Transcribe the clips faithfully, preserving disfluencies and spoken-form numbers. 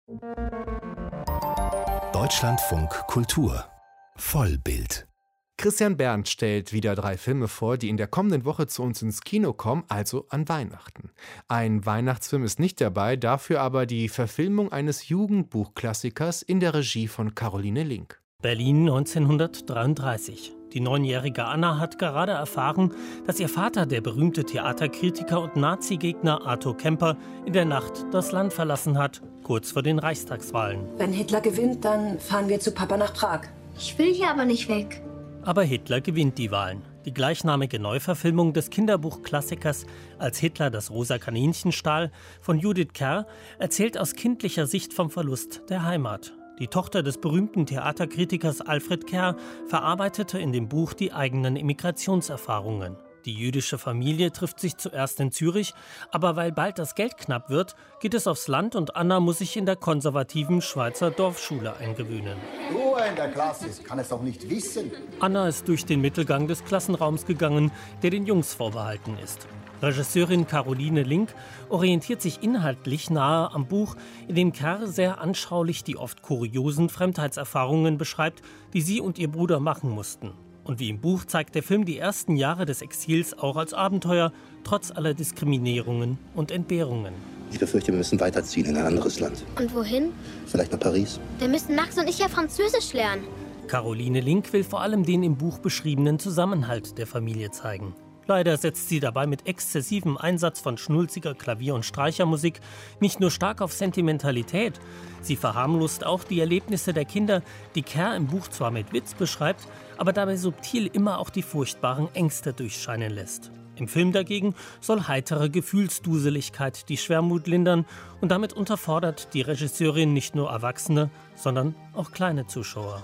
Deutschlandfunk Kultur Vollbild. Christian Berndt stellt wieder drei Filme vor, die in der kommenden Woche zu uns ins Kino kommen, also an Weihnachten. Ein Weihnachtsfilm ist nicht dabei, dafür aber die Verfilmung eines Jugendbuchklassikers in der Regie von Caroline Link. Berlin neunzehnhundertdreiunddreißig. Die neunjährige Anna hat gerade erfahren, dass ihr Vater, der berühmte Theaterkritiker und Nazi-Gegner Arthur Kemper, in der Nacht das Land verlassen hat, kurz vor den Reichstagswahlen. Wenn Hitler gewinnt, dann fahren wir zu Papa nach Prag. Ich will hier aber nicht weg. Aber Hitler gewinnt die Wahlen. Die gleichnamige Neuverfilmung des Kinderbuchklassikers Als Hitler das rosa Kaninchen stahl von Judith Kerr erzählt aus kindlicher Sicht vom Verlust der Heimat. Die Tochter des berühmten Theaterkritikers Alfred Kerr verarbeitete in dem Buch die eigenen Immigrationserfahrungen. Die jüdische Familie trifft sich zuerst in Zürich, aber weil bald das Geld knapp wird, geht es aufs Land und Anna muss sich in der konservativen Schweizer Dorfschule eingewöhnen. Du in der Klasse kann es doch nicht wissen. Anna ist durch den Mittelgang des Klassenraums gegangen, der den Jungs vorbehalten ist. Regisseurin Caroline Link orientiert sich inhaltlich nahe am Buch, in dem Kerr sehr anschaulich die oft kuriosen Fremdheitserfahrungen beschreibt, die sie und ihr Bruder machen mussten. Und wie im Buch zeigt der Film die ersten Jahre des Exils auch als Abenteuer, trotz aller Diskriminierungen und Entbehrungen. Ich befürchte, wir müssen weiterziehen in ein anderes Land. Und wohin? Vielleicht nach Paris. Dann müssen Max und ich ja Französisch lernen. Caroline Link will vor allem den im Buch beschriebenen Zusammenhalt der Familie zeigen. Leider setzt sie dabei mit exzessivem Einsatz von schnulziger Klavier- und Streichermusik nicht nur stark auf Sentimentalität, sie verharmlost auch die Erlebnisse der Kinder, die Kerr im Buch zwar mit Witz beschreibt, aber dabei subtil immer auch die furchtbaren Ängste durchscheinen lässt. Im Film dagegen soll heitere Gefühlsduseligkeit die Schwermut lindern und damit unterfordert die Regisseurin nicht nur Erwachsene, sondern auch kleine Zuschauer.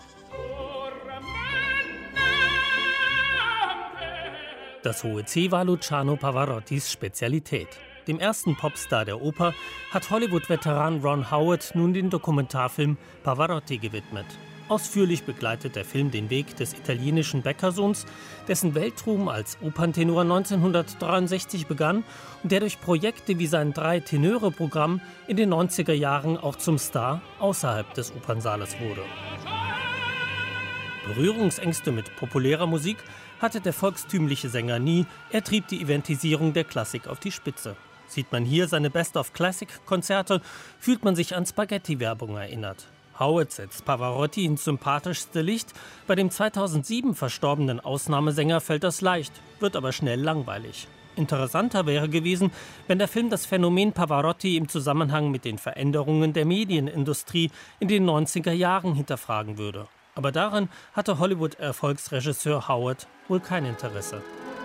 Das hohe C war Luciano Pavarottis Spezialität. Dem ersten Popstar der Oper hat Hollywood-Veteran Ron Howard nun den Dokumentarfilm Pavarotti gewidmet. Ausführlich begleitet der Film den Weg des italienischen Bäckersohns, dessen Weltruhm als Operntenor neunzehnhundertdreiundsechzig begann und der durch Projekte wie sein Drei-Tenöre-Programm in den neunziger Jahren auch zum Star außerhalb des Opernsaales wurde. Berührungsängste mit populärer Musik hatte der volkstümliche Sänger nie, er trieb die Eventisierung der Klassik auf die Spitze. Sieht man hier seine Best-of-Classic-Konzerte, fühlt man sich an Spaghetti-Werbung erinnert. Howard setzt Pavarotti ins sympathischste Licht, bei dem zweitausendsieben verstorbenen Ausnahmesänger fällt das leicht, wird aber schnell langweilig. Interessanter wäre gewesen, wenn der Film das Phänomen Pavarotti im Zusammenhang mit den Veränderungen der Medienindustrie in den neunziger Jahren hinterfragen würde. Aber daran hatte Hollywood-Erfolgsregisseur Howard wohl kein Interesse.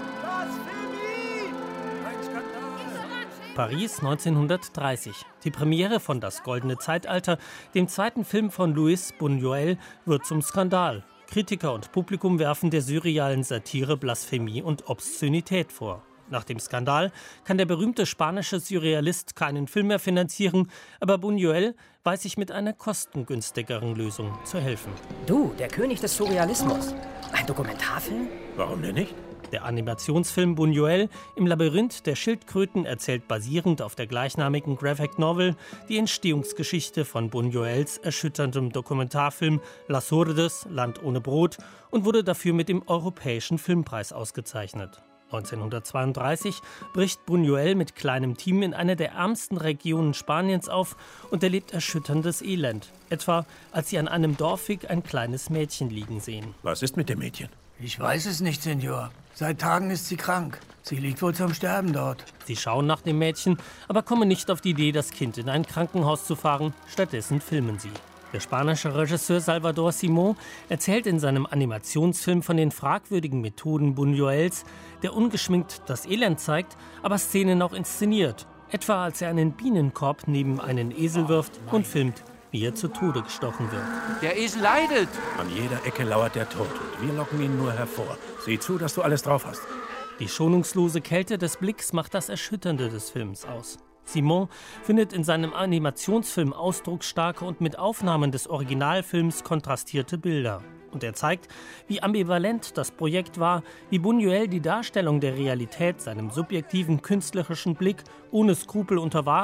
Paris neunzehnhundertdreißig. Die Premiere von Das Goldene Zeitalter, dem zweiten Film von Luis Buñuel, wird zum Skandal. Kritiker und Publikum werfen der surrealen Satire Blasphemie und Obszönität vor. Nach dem Skandal kann der berühmte spanische Surrealist keinen Film mehr finanzieren, aber Buñuel weiß sich mit einer kostengünstigeren Lösung zu helfen. Du, der König des Surrealismus. Ein Dokumentarfilm? Warum denn nicht? Der Animationsfilm Buñuel im Labyrinth der Schildkröten erzählt basierend auf der gleichnamigen Graphic Novel die Entstehungsgeschichte von Buñuels erschütterndem Dokumentarfilm Las Urdes, Land ohne Brot und wurde dafür mit dem Europäischen Filmpreis ausgezeichnet. neunzehnhundertzweiunddreißig bricht Buñuel mit kleinem Team in einer der ärmsten Regionen Spaniens auf und erlebt erschütterndes Elend. Etwa, als sie an einem Dorfweg ein kleines Mädchen liegen sehen. Was ist mit dem Mädchen? Ich weiß es nicht, Senor. Seit Tagen ist sie krank. Sie liegt wohl zum Sterben dort. Sie schauen nach dem Mädchen, aber kommen nicht auf die Idee, das Kind in ein Krankenhaus zu fahren. Stattdessen filmen sie. Der spanische Regisseur Salvador Simón erzählt in seinem Animationsfilm von den fragwürdigen Methoden Buñuels, der ungeschminkt das Elend zeigt, aber Szenen auch inszeniert. Etwa als er einen Bienenkorb neben einen Esel wirft und filmt, wie er zu Tode gestochen wird. Der Esel leidet! An jeder Ecke lauert der Tod und wir locken ihn nur hervor. Sieh zu, dass du alles drauf hast. Die schonungslose Kälte des Blicks macht das Erschütternde des Films aus. Simón findet in seinem Animationsfilm ausdrucksstarke und mit Aufnahmen des Originalfilms kontrastierte Bilder. Und er zeigt, wie ambivalent das Projekt war, wie Buñuel die Darstellung der Realität seinem subjektiven künstlerischen Blick ohne Skrupel unterwarf,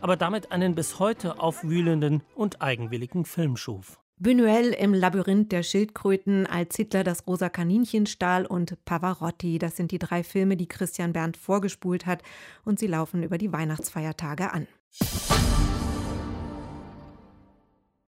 aber damit einen bis heute aufwühlenden und eigenwilligen Film schuf. Buñuel im Labyrinth der Schildkröten, als Hitler das rosa Kaninchen stahl und Pavarotti. Das sind die drei Filme, die Christian Berndt vorgespult hat, und sie laufen über die Weihnachtsfeiertage an.